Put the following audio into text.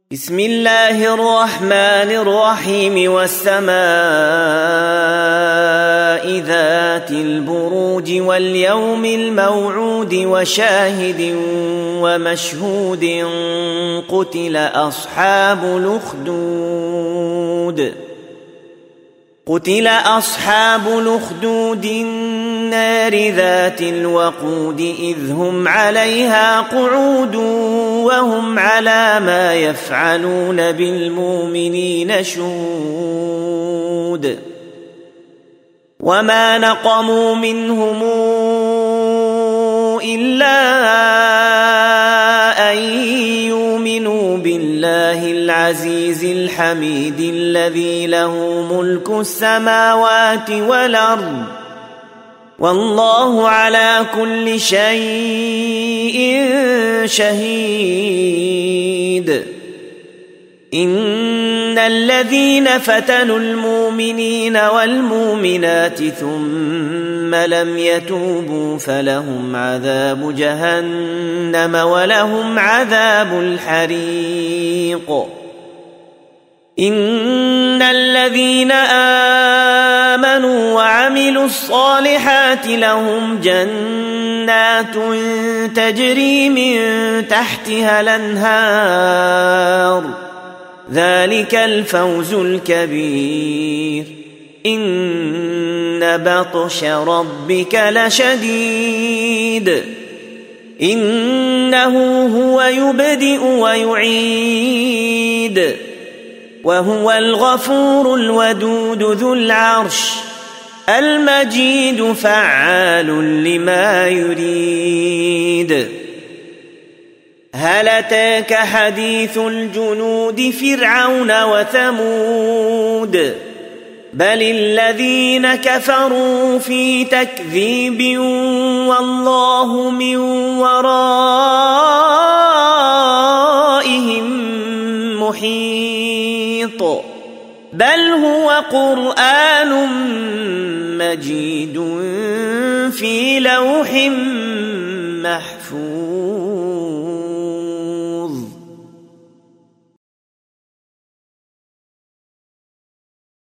بسم الله الرحمن الرحيم والسماء ذات البروج واليوم الموعود وشاهد ومشهود قتل أصحاب الأخدود النار ذات الوقود إذ هم عليها قعود وهم على ما يفعلون بالمؤمنين شهود وما نقموا منهم إلا أن يؤمنوا بالله العزيز الحميد الذي له ملك السماوات والأرض والله على كل شيء شهيد. إن الذين فتنوا المؤمنين والمؤمنات ثم لم يتوبوا فلهم عذاب جهنم ولهم عذاب الحريق. إن الذين آمنوا وعملوا الصالحات لهم جنات تجري من تحتها الأنهار ذلك الفوز الكبير. إن بطش ربك لشديد إنه هو يبدئ ويعيد وهو الغفور الودود ذو العرش المجيد فعال لما يريد. هل أتاك حديث الجنود فرعون وثمود بل الذين كفروا في تكذيب والله من ورائهم محيط بل هو قرآن مجيد في لوح محفوظ.